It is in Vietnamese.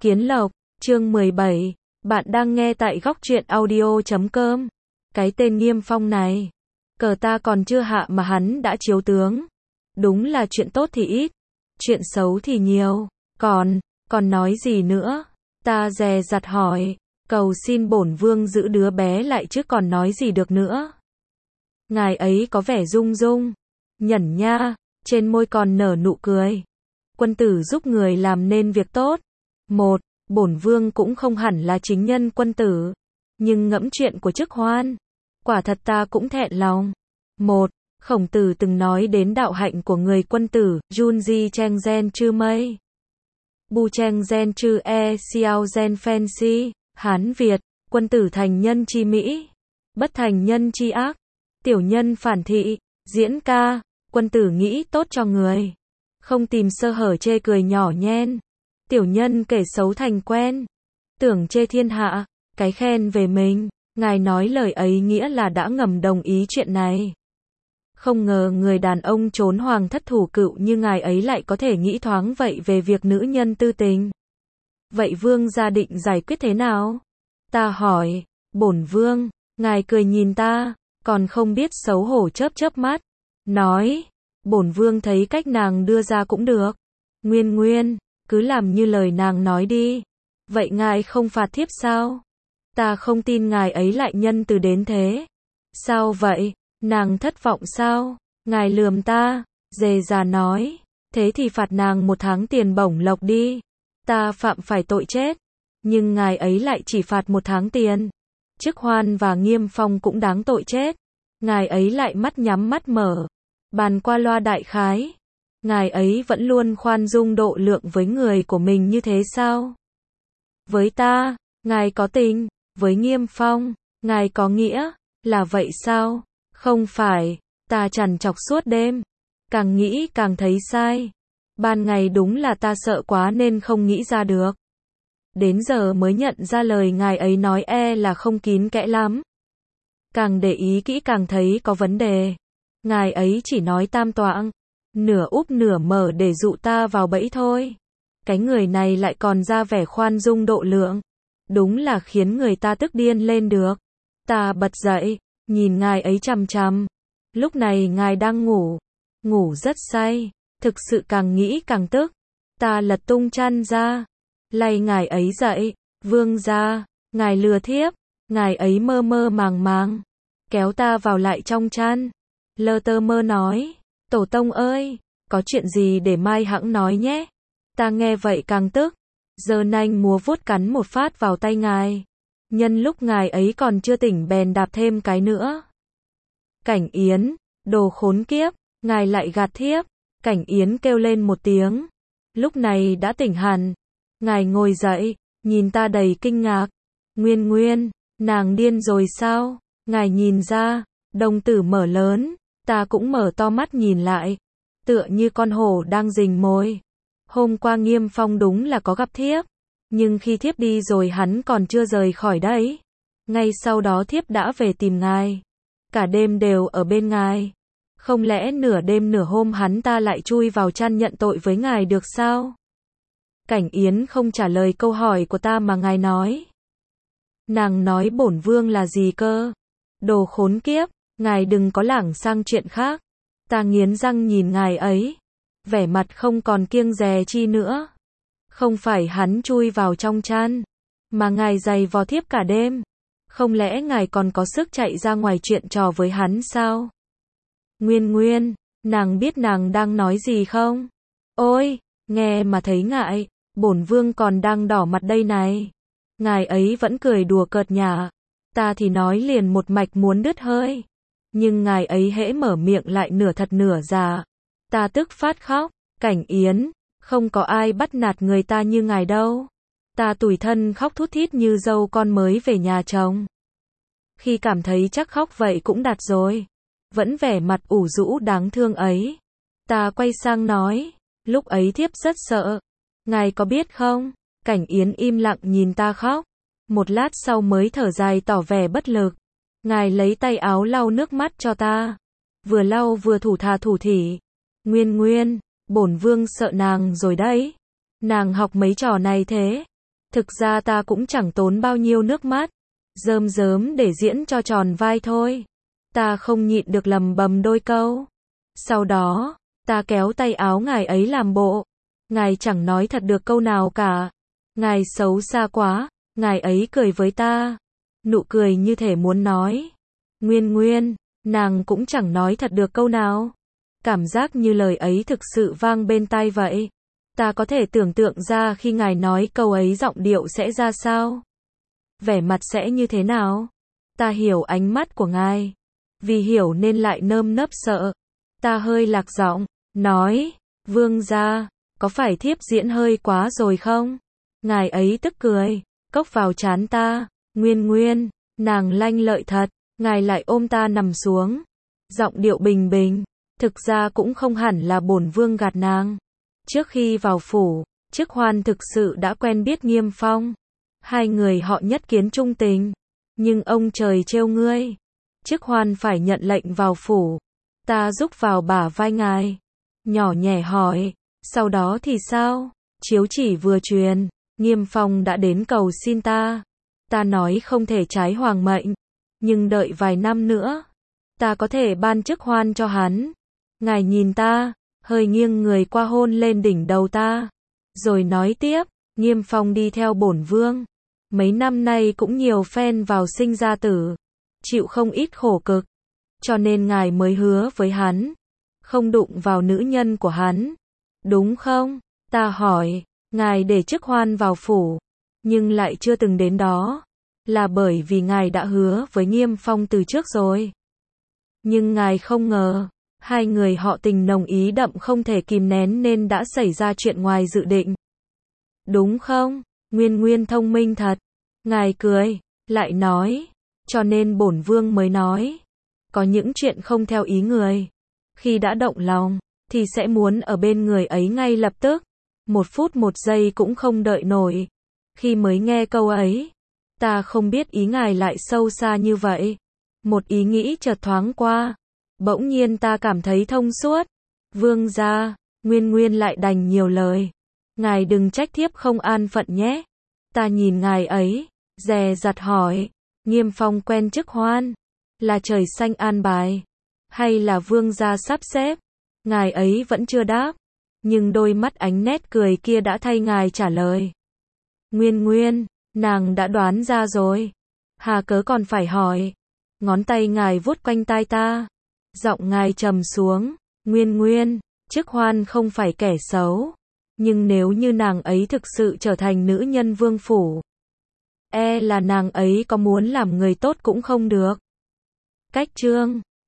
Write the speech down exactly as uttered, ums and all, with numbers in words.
Kiến Lộc, chương mười bảy, bạn đang nghe tại góc truyện audio chấm com. Cái tên Nghiêm Phong này, cờ ta còn chưa hạ mà hắn đã chiếu tướng. Đúng là chuyện tốt thì ít, chuyện xấu thì nhiều. Còn, còn nói gì nữa? Ta dè dặt hỏi, cầu xin bổn vương giữ đứa bé lại chứ còn nói gì được nữa. Ngài ấy có vẻ rung rung, nhẩn nha, trên môi còn nở nụ cười. Quân tử giúp người làm nên việc tốt. Một, bổn vương cũng không hẳn là chính nhân quân tử, nhưng ngẫm chuyện của chức hoan, quả thật ta cũng thẹn lòng. Một, Khổng Tử từng nói đến đạo hạnh của người quân tử, Junji Cheng Gen Chư Mây, Bu Cheng Gen Chư E Xiao Gen Phen Si, Hán Việt, quân tử thành nhân chi mỹ, bất thành nhân chi ác, tiểu nhân phản thị, diễn ca, quân tử nghĩ tốt cho người, không tìm sơ hở chê cười nhỏ nhen. Tiểu nhân kể xấu thành quen, tưởng chê thiên hạ, cái khen về mình. Ngài nói lời ấy nghĩa là đã ngầm đồng ý chuyện này. Không ngờ người đàn ông trốn hoàng thất thủ cựu như ngài ấy lại có thể nghĩ thoáng vậy về việc nữ nhân tư tình. Vậy vương gia định giải quyết thế nào? Ta hỏi, bổn vương, ngài cười nhìn ta, còn không biết xấu hổ chớp chớp mắt, nói, bổn vương thấy cách nàng đưa ra cũng được. Nguyên nguyên, cứ làm như lời nàng nói đi. Vậy ngài không phạt thiếp sao? Ta không tin ngài ấy lại nhân từ đến thế. Sao vậy? Nàng thất vọng sao? Ngài lườm ta, dề già nói, thế thì phạt nàng một tháng tiền bổng lộc đi. Ta phạm phải tội chết, nhưng ngài ấy lại chỉ phạt một tháng tiền. Chức Hoan và Nghiêm Phong cũng đáng tội chết. Ngài ấy lại mắt nhắm mắt mở, bàn qua loa đại khái. Ngài ấy vẫn luôn khoan dung độ lượng với người của mình như thế sao? Với ta, ngài có tình, với Nghiêm Phong, ngài có nghĩa, là vậy sao? Không phải, ta trằn trọc suốt đêm, càng nghĩ càng thấy sai. Ban ngày đúng là ta sợ quá nên không nghĩ ra được. Đến giờ mới nhận ra lời ngài ấy nói e là không kín kẽ lắm. Càng để ý kỹ càng thấy có vấn đề. Ngài ấy chỉ nói tam toạng, nửa úp nửa mở để dụ ta vào bẫy thôi. Cái người này lại còn ra vẻ khoan dung độ lượng. Đúng là khiến người ta tức điên lên được. Ta bật dậy, nhìn ngài ấy chằm chằm. Lúc này ngài đang ngủ, ngủ rất say, thực sự càng nghĩ càng tức. Ta lật tung chăn ra, lay ngài ấy dậy, vương gia, ngài lừa thiếp. Ngài ấy mơ mơ màng màng, kéo ta vào lại trong chăn, lơ tơ mơ nói, tổ tông ơi, có chuyện gì để mai hẵng nói nhé. Ta nghe vậy càng tức, giơ nanh múa vuốt cắn một phát vào tay ngài. Nhân lúc ngài ấy còn chưa tỉnh bèn đạp thêm cái nữa. Cảnh Yến, đồ khốn kiếp, ngài lại gạt thiếp. Cảnh Yến kêu lên một tiếng, lúc này đã tỉnh hẳn. Ngài ngồi dậy, nhìn ta đầy kinh ngạc. Nguyên Nguyên, nàng điên rồi sao? Ngài nhìn ra, đồng tử mở lớn, ta cũng mở to mắt nhìn lại, tựa như con hổ đang rình mồi. Hôm qua Nghiêm Phong đúng là có gặp thiếp, nhưng khi thiếp đi rồi hắn còn chưa rời khỏi đấy. Ngay sau đó thiếp đã về tìm ngài, cả đêm đều ở bên ngài. Không lẽ nửa đêm nửa hôm hắn ta lại chui vào chăn nhận tội với ngài được sao? Cảnh Yến không trả lời câu hỏi của ta mà ngài nói. Nàng nói bổn vương là gì cơ? Đồ khốn kiếp, ngài đừng có lảng sang chuyện khác. Ta nghiến răng nhìn ngài ấy, vẻ mặt không còn kiêng dè chi nữa. Không phải hắn chui vào trong chăn, mà ngài giày vò thiếp cả đêm. Không lẽ ngài còn có sức chạy ra ngoài chuyện trò với hắn sao? Nguyên Nguyên, nàng biết nàng đang nói gì không? Ôi, nghe mà thấy ngại, bổn vương còn đang đỏ mặt đây này. Ngài ấy vẫn cười đùa cợt nhả. Ta thì nói liền một mạch muốn đứt hơi. Nhưng ngài ấy hễ mở miệng lại nửa thật nửa giả. Ta tức phát khóc. Cảnh Yến, không có ai bắt nạt người ta như ngài đâu. Ta tủi thân khóc thút thít như dâu con mới về nhà chồng. Khi cảm thấy chắc khóc vậy cũng đạt rồi, vẫn vẻ mặt ủ rũ đáng thương ấy. Ta quay sang nói, lúc ấy thiếp rất sợ. Ngài có biết không? Cảnh Yến im lặng nhìn ta khóc. Một lát sau mới thở dài tỏ vẻ bất lực. Ngài lấy tay áo lau nước mắt cho ta. Vừa lau vừa thủ thà thủ thỉ. Nguyên Nguyên, bổn vương sợ nàng rồi đấy. Nàng học mấy trò này thế? Thực ra ta cũng chẳng tốn bao nhiêu nước mắt, rơm rớm để diễn cho tròn vai thôi. Ta không nhịn được lầm bầm đôi câu. Sau đó, ta kéo tay áo ngài ấy làm bộ. Ngài chẳng nói thật được câu nào cả. Ngài xấu xa quá, ngài ấy cười với ta. Nụ cười như thể muốn nói. Nguyên Nguyên, nàng cũng chẳng nói thật được câu nào. Cảm giác như lời ấy thực sự vang bên tai vậy. Ta có thể tưởng tượng ra khi ngài nói câu ấy giọng điệu sẽ ra sao. Vẻ mặt sẽ như thế nào. Ta hiểu ánh mắt của ngài. Vì hiểu nên lại nơm nớp sợ. Ta hơi lạc giọng, nói, vương gia, có phải thiếp diễn hơi quá rồi không? Ngài ấy tức cười, cốc vào trán ta, Nguyên Nguyên, nàng lanh lợi thật, ngài lại ôm ta nằm xuống. Giọng điệu bình bình, thực ra cũng không hẳn là bổn vương gạt nàng. Trước khi vào phủ, Chức Hoan thực sự đã quen biết Nghiêm Phong. Hai người họ nhất kiến trung tình. Nhưng ông trời trêu ngươi. Chức Hoan phải nhận lệnh vào phủ. Ta rúc vào bả vai ngài. Nhỏ nhẹ hỏi, sau đó thì sao? Chiếu chỉ vừa truyền, Nghiêm Phong đã đến cầu xin ta. Ta nói không thể trái hoàng mệnh. Nhưng đợi vài năm nữa, ta có thể ban chức hoan cho hắn. Ngài nhìn ta, hơi nghiêng người qua hôn lên đỉnh đầu ta. Rồi nói tiếp, Nghiêm Phong đi theo bổn vương. Mấy năm nay cũng nhiều phen vào sinh ra tử. Chịu không ít khổ cực. Cho nên ngài mới hứa với hắn. Không đụng vào nữ nhân của hắn. Đúng không? Ta hỏi, ngài để chức hoan vào phủ. Nhưng lại chưa từng đến đó. Là bởi vì ngài đã hứa với Nghiêm Phong từ trước rồi. Nhưng ngài không ngờ. Hai người họ tình nồng ý đậm không thể kìm nén nên đã xảy ra chuyện ngoài dự định. Đúng không? Nguyên Nguyên thông minh thật. Ngài cười, lại nói. Cho nên bổn vương mới nói. Có những chuyện không theo ý người. Khi đã động lòng, thì sẽ muốn ở bên người ấy ngay lập tức. Một phút một giây cũng không đợi nổi. Khi mới nghe câu ấy, ta không biết ý ngài lại sâu xa như vậy. Một ý nghĩ chợt thoáng qua. Bỗng nhiên ta cảm thấy thông suốt. Vương gia, Nguyên Nguyên lại đành nhiều lời. Ngài đừng trách thiếp không an phận nhé. Ta nhìn ngài ấy, dè dặt hỏi. Nghiêm Phong quen Chức Hoan. Là trời xanh an bài. Hay là vương gia sắp xếp? Ngài ấy vẫn chưa đáp. Nhưng đôi mắt ánh nét cười kia đã thay ngài trả lời. Nguyên Nguyên, nàng đã đoán ra rồi. Hà cớ còn phải hỏi. Ngón tay ngài vuốt quanh tai ta. Giọng ngài trầm xuống. Nguyên Nguyên, Chức Hoan không phải kẻ xấu. Nhưng nếu như nàng ấy thực sự trở thành nữ nhân vương phủ, e là nàng ấy có muốn làm người tốt cũng không được. Cách chương